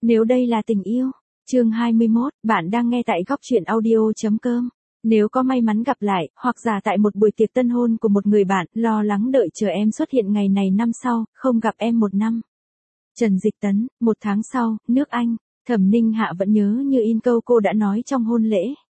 Nếu đây là tình yêu. Chương 21, bạn đang nghe tại góc truyện audio.com. Nếu có may mắn gặp lại, hoặc giả tại một buổi tiệc tân hôn của một người bạn, lo lắng đợi chờ em xuất hiện ngày này năm sau, không gặp em 1 năm. Trần Dịch Tấn, 1 tháng sau, nước Anh. Thẩm Ninh Hạ vẫn nhớ như in câu cô đã nói trong hôn lễ.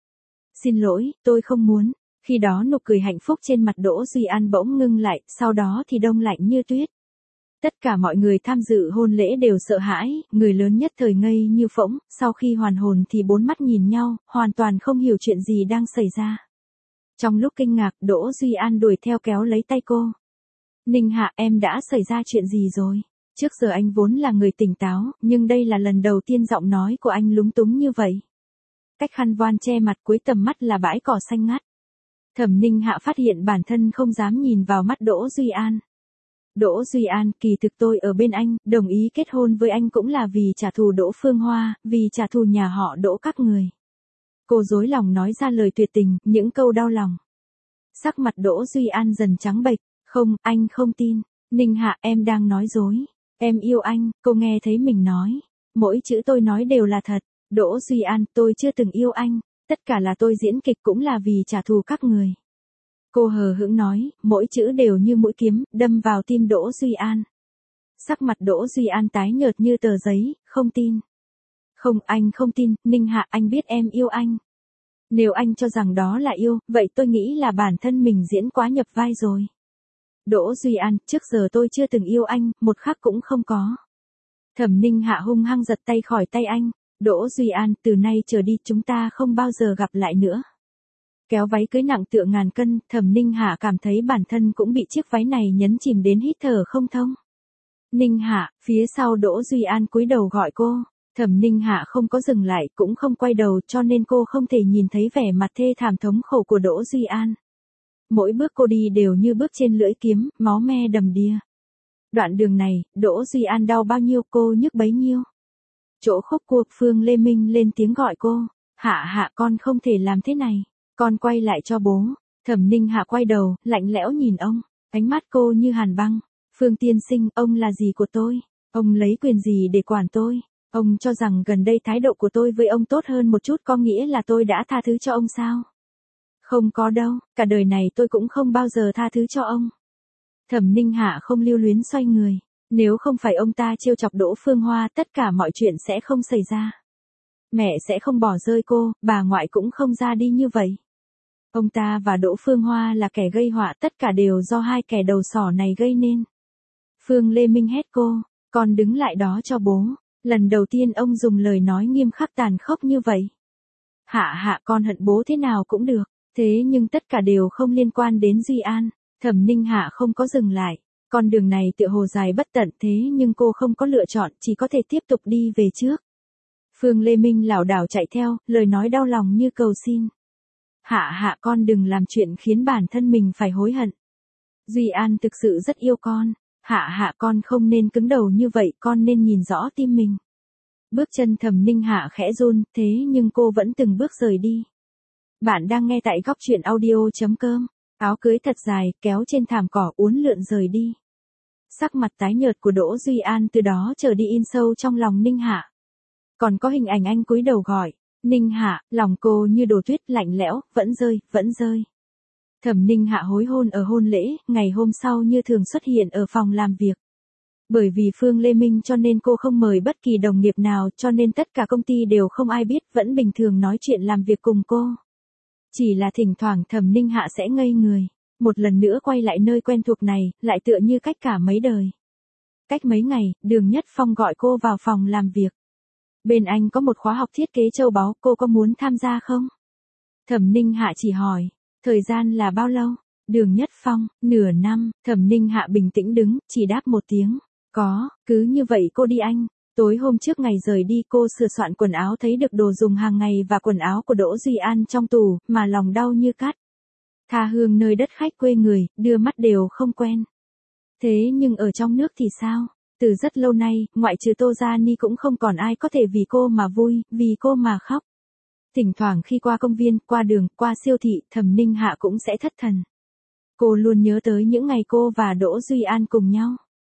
Xin lỗi, tôi không muốn. Khi đó nụ cười hạnh phúc trên mặt Đỗ Duy An bỗng ngưng lại, sau đó thì đông lạnh như tuyết. Tất cả mọi người tham dự hôn lễ đều sợ hãi, người lớn nhất thời ngây như phỗng, sau khi hoàn hồn thì 4 mắt nhìn nhau, hoàn toàn không hiểu chuyện gì đang xảy ra. Trong lúc kinh ngạc, Đỗ Duy An đuổi theo kéo lấy tay cô. Ninh Hạ, em đã xảy ra chuyện gì rồi? Trước giờ anh vốn là người tỉnh táo, nhưng đây là lần đầu tiên giọng nói của anh lúng túng như vậy. Cách khăn voan che mặt, cuối tầm mắt là bãi cỏ xanh ngắt. Thẩm Ninh Hạ phát hiện bản thân không dám nhìn vào mắt Đỗ Duy An. Đỗ Duy An, kỳ thực tôi ở bên anh, đồng ý kết hôn với anh cũng là vì trả thù Đỗ Phương Hoa, vì trả thù nhà họ Đỗ các người. Cô dối lòng nói ra lời tuyệt tình, những câu đau lòng. Sắc mặt Đỗ Duy An dần trắng bệch, không, anh không tin. Ninh Hạ, em đang nói dối. Em yêu anh, cô nghe thấy mình nói. Mỗi chữ tôi nói đều là thật. Đỗ Duy An, tôi chưa từng yêu anh, tất cả là tôi diễn kịch cũng là vì trả thù các người. Cô hờ hững nói, mỗi chữ đều như mũi kiếm, đâm vào tim Đỗ Duy An. Sắc mặt Đỗ Duy An tái nhợt như tờ giấy, không tin. Không, anh không tin, Ninh Hạ, anh biết em yêu anh. Nếu anh cho rằng đó là yêu, vậy tôi nghĩ là bản thân mình diễn quá nhập vai rồi. Đỗ Duy An, trước giờ tôi chưa từng yêu anh, một khắc cũng không có. Thẩm Ninh Hạ hung hăng giật tay khỏi tay anh. Đỗ Duy An, từ nay trở đi chúng ta không bao giờ gặp lại nữa. Kéo váy cưới nặng tựa ngàn cân, Thẩm Ninh Hạ cảm thấy bản thân cũng bị chiếc váy này nhấn chìm đến hít thở không thông. Ninh Hạ, phía sau Đỗ Duy An cúi đầu gọi cô. Thẩm Ninh Hạ không có dừng lại, cũng không quay đầu, cho nên cô không thể nhìn thấy vẻ mặt thê thảm thống khổ của Đỗ Duy An. Mỗi bước cô đi đều như bước trên lưỡi kiếm, máu me đầm đìa. Đoạn đường này, Đỗ Duy An đau bao nhiêu cô nhức bấy nhiêu. Chỗ khúc cua, Phương Lê Minh lên tiếng gọi cô. Hạ Hạ, con không thể làm thế này. Con quay lại cho bố. Thẩm Ninh Hạ quay đầu, lạnh lẽo nhìn ông. Ánh mắt cô như hàn băng. Phương tiên sinh, ông là gì của tôi? Ông lấy quyền gì để quản tôi? Ông cho rằng gần đây thái độ của tôi với ông tốt hơn một chút có nghĩa là tôi đã tha thứ cho ông sao? Không có đâu, cả đời này tôi cũng không bao giờ tha thứ cho ông. Thẩm Ninh Hạ không lưu luyến xoay người. Nếu không phải ông ta trêu chọc Đỗ Phương Hoa, tất cả mọi chuyện sẽ không xảy ra. Mẹ sẽ không bỏ rơi cô, bà ngoại cũng không ra đi như vậy. Ông ta và Đỗ Phương Hoa là kẻ gây họa, tất cả đều do hai kẻ đầu sỏ này gây nên. Phương Lê Minh hét cô, con đứng lại đó cho bố. Lần đầu tiên ông dùng lời nói nghiêm khắc tàn khốc như vậy. Hạ Hạ, con hận bố thế nào cũng được, thế nhưng tất cả đều không liên quan đến Duy An. Thẩm Ninh Hạ không có dừng lại. Con đường này tựa hồ dài bất tận thế nhưng cô không có lựa chọn, chỉ có thể tiếp tục đi về trước. Phương Lê Minh lảo đảo chạy theo, lời nói đau lòng như cầu xin. Hạ Hạ, con đừng làm chuyện khiến bản thân mình phải hối hận. Duy An thực sự rất yêu con. Hạ Hạ, con không nên cứng đầu như vậy, con nên nhìn rõ tim mình. Bước chân Thẩm Ninh Hạ khẽ run, thế nhưng cô vẫn từng bước rời đi. Bạn đang nghe tại góc truyện audio.com. Áo cưới thật dài, kéo trên thảm cỏ uốn lượn rời đi. Sắc mặt tái nhợt của Đỗ Duy An từ đó trở đi in sâu trong lòng Ninh Hạ. Còn có hình ảnh anh cúi đầu gọi. Ninh Hạ, lòng cô như đổ tuyết lạnh lẽo, vẫn rơi, vẫn rơi. Thẩm Ninh Hạ hối hôn ở hôn lễ, ngày hôm sau như thường xuất hiện ở phòng làm việc. Bởi vì Phương Lê Minh cho nên cô không mời bất kỳ đồng nghiệp nào, cho nên tất cả công ty đều không ai biết, vẫn bình thường nói chuyện làm việc cùng cô. Chỉ là thỉnh thoảng Thẩm Ninh Hạ sẽ ngây người. Một lần nữa quay lại nơi quen thuộc này, lại tựa như cách cả mấy đời. Cách mấy ngày, Đường Nhất Phong gọi cô vào phòng làm việc. Bên anh có một khóa học thiết kế châu báu, cô có muốn tham gia không? Thẩm Ninh Hạ chỉ hỏi, thời gian là bao lâu? Đường Nhất Phong, nửa năm. Thẩm Ninh Hạ bình tĩnh đứng, chỉ đáp một tiếng. Có, cứ như vậy cô đi anh. Tối hôm trước ngày rời đi cô sửa soạn quần áo thấy được đồ dùng hàng ngày và quần áo của Đỗ Duy An trong tủ, mà lòng đau như cắt. Tha hương nơi đất khách quê người, đưa mắt đều không quen. Thế nhưng ở trong nước thì sao? Từ rất lâu nay, ngoại trừ Tô Gia Ni cũng không còn ai có thể vì cô mà vui, vì cô mà khóc. Thỉnh thoảng khi qua công viên, qua đường, qua siêu thị, Thẩm Ninh Hạ cũng sẽ thất thần. Cô luôn nhớ tới những ngày cô và Đỗ Duy An cùng nhau.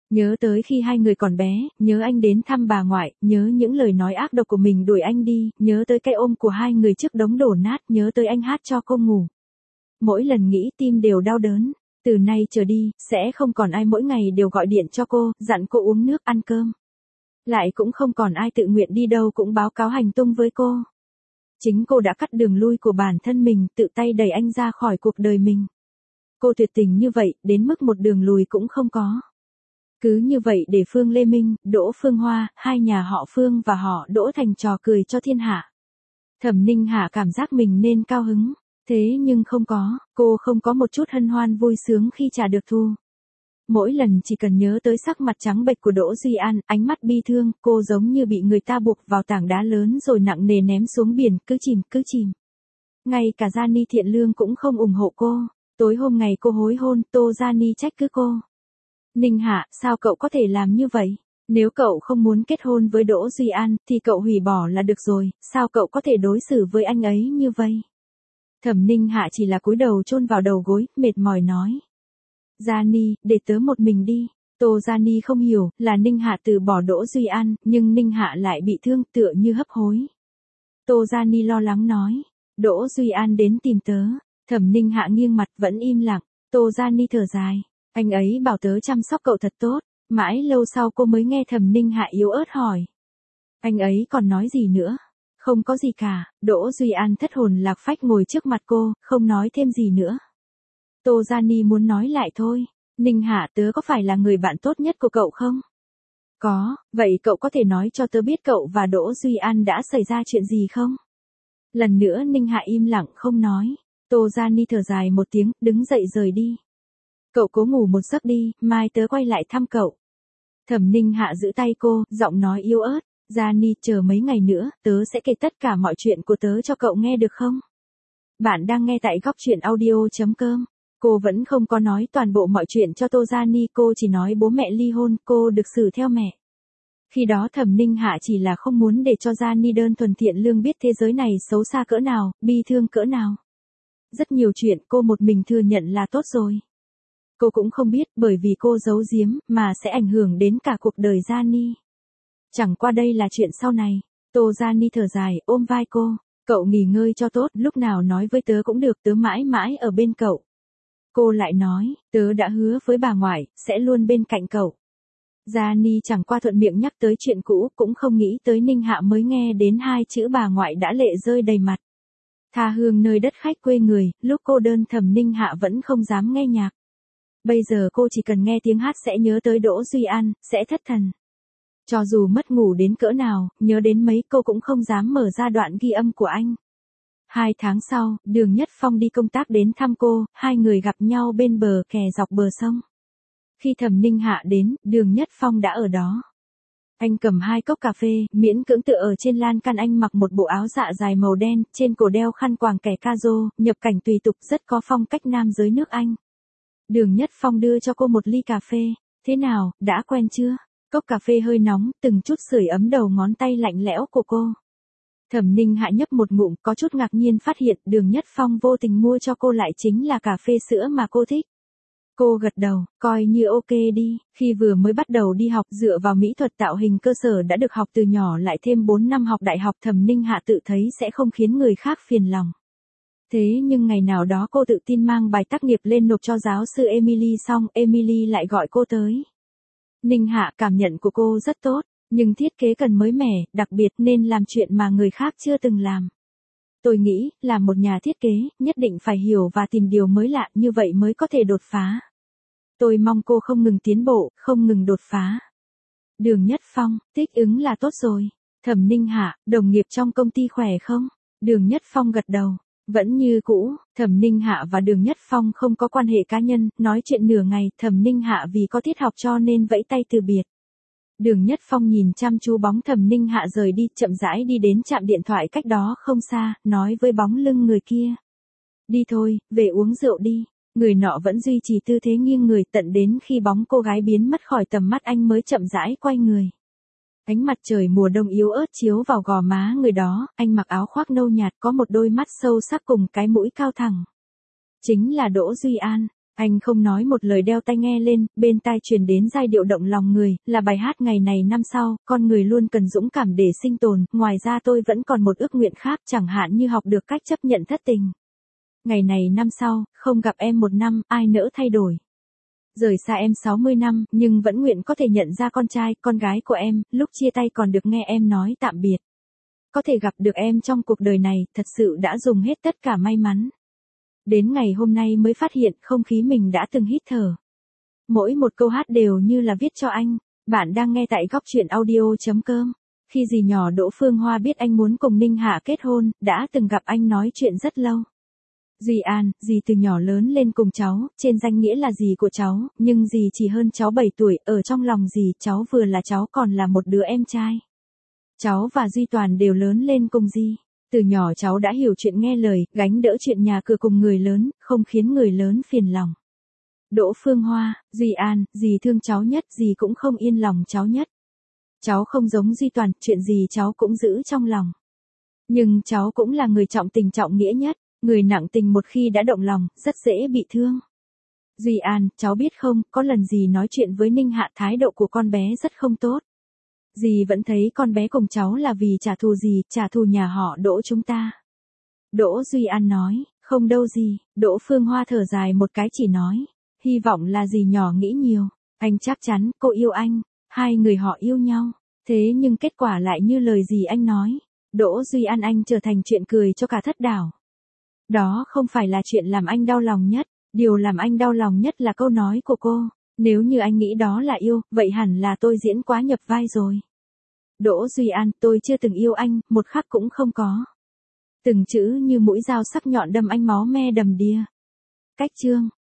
Nhớ tới khi hai người còn bé, nhớ anh đến thăm bà ngoại, nhớ những lời nói ác độc của mình đuổi anh đi, nhớ tới cái ôm của hai người trước đống đổ nát, nhớ tới anh hát cho cô ngủ. Mỗi lần nghĩ tim đều đau đớn. Từ nay trở đi, sẽ không còn ai mỗi ngày đều gọi điện cho cô, dặn cô uống nước ăn cơm. Lại cũng không còn ai tự nguyện đi đâu cũng báo cáo hành tung với cô. Chính cô đã cắt đường lui của bản thân mình, tự tay đẩy anh ra khỏi cuộc đời mình. Cô tuyệt tình như vậy, đến mức một đường lùi cũng không có. Cứ như vậy để Phương Lê Minh, Đỗ Phương Hoa, hai nhà họ Phương và họ Đỗ thành trò cười cho thiên hạ. Thẩm Ninh Hạ cảm giác mình nên cao hứng. Thế nhưng không có, cô không có một chút hân hoan vui sướng khi trả được thù. Mỗi lần chỉ cần nhớ tới sắc mặt trắng bệch của Đỗ Duy An, ánh mắt bi thương, cô giống như bị người ta buộc vào tảng đá lớn rồi nặng nề ném xuống biển, cứ chìm. Ngay cả Gianni Thiện Lương cũng không ủng hộ cô. Tối hôm ngày cô hối hôn, Tô Gianni trách cứ cô. Ninh Hạ, sao cậu có thể làm như vậy? Nếu cậu không muốn kết hôn với Đỗ Duy An, thì cậu hủy bỏ là được rồi, sao cậu có thể đối xử với anh ấy như vậy? Thẩm Ninh Hạ chỉ là cúi đầu chôn vào đầu gối, mệt mỏi nói. Gianni, để tớ một mình đi. Tô Gianni không hiểu, là Ninh Hạ từ bỏ Đỗ Duy An, nhưng Ninh Hạ lại bị thương tựa như hấp hối. Tô Gianni lo lắng nói. Đỗ Duy An đến tìm tớ. Thẩm Ninh Hạ nghiêng mặt vẫn im lặng. Tô Gianni thở dài. Anh ấy bảo tớ chăm sóc cậu thật tốt. Mãi lâu sau cô mới nghe Thẩm Ninh Hạ yếu ớt hỏi. Anh ấy còn nói gì nữa? Không có gì cả. Đỗ Duy An thất hồn lạc phách ngồi trước mặt cô, không nói thêm gì nữa. Tô Gianni muốn nói lại thôi. Ninh Hạ, tớ có phải là người bạn tốt nhất của cậu không? Có, vậy cậu có thể nói cho tớ biết cậu và Đỗ Duy An đã xảy ra chuyện gì không? Lần nữa Ninh Hạ im lặng không nói. Tô Gianni thở dài một tiếng, đứng dậy rời đi. Cậu cố ngủ một giấc đi, mai tớ quay lại thăm cậu. Thẩm Ninh Hạ giữ tay cô, giọng nói yếu ớt. Gianni, chờ mấy ngày nữa, tớ sẽ kể tất cả mọi chuyện của tớ cho cậu nghe được không? Bạn đang nghe tại góc truyện audio.com. Cô vẫn không có nói toàn bộ mọi chuyện cho Tô Gianni, cô chỉ nói bố mẹ ly hôn, cô được xử theo mẹ. Khi đó Thẩm Ninh Hạ chỉ là không muốn để cho Gianni đơn thuần Thiện Lương biết thế giới này xấu xa cỡ nào, bi thương cỡ nào. Rất nhiều chuyện cô một mình thừa nhận là tốt rồi. Cô cũng không biết bởi vì cô giấu giếm mà sẽ ảnh hưởng đến cả cuộc đời Gianni. Chẳng qua đây là chuyện sau này. Tô Gianni thở dài, ôm vai cô. Cậu nghỉ ngơi cho tốt, lúc nào nói với tớ cũng được, tớ mãi mãi ở bên cậu. Cô lại nói, tớ đã hứa với bà ngoại, sẽ luôn bên cạnh cậu. Gianni chẳng qua thuận miệng nhắc tới chuyện cũ, cũng không nghĩ tới Ninh Hạ mới nghe đến hai chữ bà ngoại đã lệ rơi đầy mặt. Tha hương nơi đất khách quê người, lúc cô đơn Thẩm Ninh Hạ vẫn không dám nghe nhạc. Bây giờ cô chỉ cần nghe tiếng hát sẽ nhớ tới Đỗ Duy An, sẽ thất thần. Cho dù mất ngủ đến cỡ nào, nhớ đến mấy cô cũng không dám mở ra đoạn ghi âm của anh. 2 tháng sau, Đường Nhất Phong đi công tác đến thăm cô, hai người gặp nhau bên bờ kè dọc bờ sông. Khi Thẩm Ninh Hạ đến, Đường Nhất Phong đã ở đó. Anh cầm 2 cốc cà phê, miễn cưỡng tựa ở trên lan can, anh mặc một bộ áo dạ dài màu đen, trên cổ đeo khăn quàng kẻ ca rô, nhập cảnh tùy tục rất có phong cách nam giới nước Anh. Đường Nhất Phong đưa cho cô một ly cà phê. Thế nào, đã quen chưa? Cốc cà phê hơi nóng, từng chút sưởi ấm đầu ngón tay lạnh lẽo của cô. Thẩm Ninh Hạ nhấp một ngụm, có chút ngạc nhiên phát hiện Đường Nhất Phong vô tình mua cho cô lại chính là cà phê sữa mà cô thích. Cô gật đầu, coi như ok đi, khi vừa mới bắt đầu đi học dựa vào mỹ thuật tạo hình cơ sở đã được học từ nhỏ lại thêm 4 năm học đại học, Thẩm Ninh Hạ tự thấy sẽ không khiến người khác phiền lòng. Thế nhưng ngày nào đó cô tự tin mang bài tác nghiệp lên nộp cho giáo sư Emily xong, Emily lại gọi cô tới. Ninh Hạ, cảm nhận của cô rất tốt, nhưng thiết kế cần mới mẻ, đặc biệt nên làm chuyện mà người khác chưa từng làm. Tôi nghĩ, là một nhà thiết kế, nhất định phải hiểu và tìm điều mới lạ, như vậy mới có thể đột phá. Tôi mong cô không ngừng tiến bộ, không ngừng đột phá. Đường Nhất Phong, thích ứng là tốt rồi. Thẩm Ninh Hạ, đồng nghiệp trong công ty khỏe không? Đường Nhất Phong gật đầu. Vẫn như cũ, Thẩm Ninh Hạ và Đường Nhất Phong không có quan hệ cá nhân, nói chuyện nửa ngày, Thẩm Ninh Hạ vì có tiết học cho nên vẫy tay từ biệt. Đường Nhất Phong nhìn chăm chú bóng Thẩm Ninh Hạ rời đi, chậm rãi đi đến trạm điện thoại cách đó không xa, nói với bóng lưng người kia. Đi thôi, về uống rượu đi. Người nọ vẫn duy trì tư thế nghiêng người, tận đến khi bóng cô gái biến mất khỏi tầm mắt anh mới chậm rãi quay người. Ánh mặt trời mùa đông yếu ớt chiếu vào gò má người đó, anh mặc áo khoác nâu nhạt, có một đôi mắt sâu sắc cùng cái mũi cao thẳng. Chính là Đỗ Duy An. Anh không nói một lời đeo tai nghe lên, bên tai truyền đến giai điệu động lòng người, là bài hát ngày này năm sau, con người luôn cần dũng cảm để sinh tồn, ngoài ra tôi vẫn còn một ước nguyện khác, chẳng hạn như học được cách chấp nhận thất tình. Ngày này năm sau, không gặp em một năm, ai nỡ thay đổi. Rời xa em 60 năm, nhưng vẫn nguyện có thể nhận ra con trai, con gái của em, lúc chia tay còn được nghe em nói tạm biệt. Có thể gặp được em trong cuộc đời này, thật sự đã dùng hết tất cả may mắn. Đến ngày hôm nay mới phát hiện không khí mình đã từng hít thở. Mỗi một câu hát đều như là viết cho anh. Bạn đang nghe tại góc chuyện audio.com. Khi dì nhỏ Đỗ Phương Hoa biết anh muốn cùng Ninh Hạ kết hôn, đã từng gặp anh nói chuyện rất lâu. Dì An, dì từ nhỏ lớn lên cùng cháu, trên danh nghĩa là dì của cháu, nhưng dì chỉ hơn cháu 7 tuổi, ở trong lòng dì, cháu vừa là cháu còn là một đứa em trai. Cháu và Duy Toàn đều lớn lên cùng dì. Từ nhỏ cháu đã hiểu chuyện nghe lời, gánh đỡ chuyện nhà cửa cùng người lớn, không khiến người lớn phiền lòng. Đỗ Phương Hoa, Duy An, dì thương cháu nhất, dì cũng không yên lòng cháu nhất. Cháu không giống Duy Toàn, chuyện gì cháu cũng giữ trong lòng. Nhưng cháu cũng là người trọng tình trọng nghĩa nhất, người nặng tình một khi đã động lòng, rất dễ bị thương. Duy An, cháu biết không, có lần dì nói chuyện với Ninh Hạ thái độ của con bé rất không tốt. Dì vẫn thấy con bé cùng cháu là vì trả thù dì, trả thù nhà họ Đỗ chúng ta. Đỗ Duy An nói, không đâu dì, Đỗ Phương Hoa thở dài một cái chỉ nói, hy vọng là dì nhỏ nghĩ nhiều, anh chắc chắn cô yêu anh, hai người họ yêu nhau, thế nhưng kết quả lại như lời dì anh nói, Đỗ Duy An anh trở thành chuyện cười cho cả thất đảo. Đó không phải là chuyện làm anh đau lòng nhất, điều làm anh đau lòng nhất là câu nói của cô. Nếu như anh nghĩ đó là yêu, vậy hẳn là tôi diễn quá nhập vai rồi. Đỗ Duy An, tôi chưa từng yêu anh, một khắc cũng không có. Từng chữ như mũi dao sắc nhọn đâm anh máu me đầm đìa. Cách chương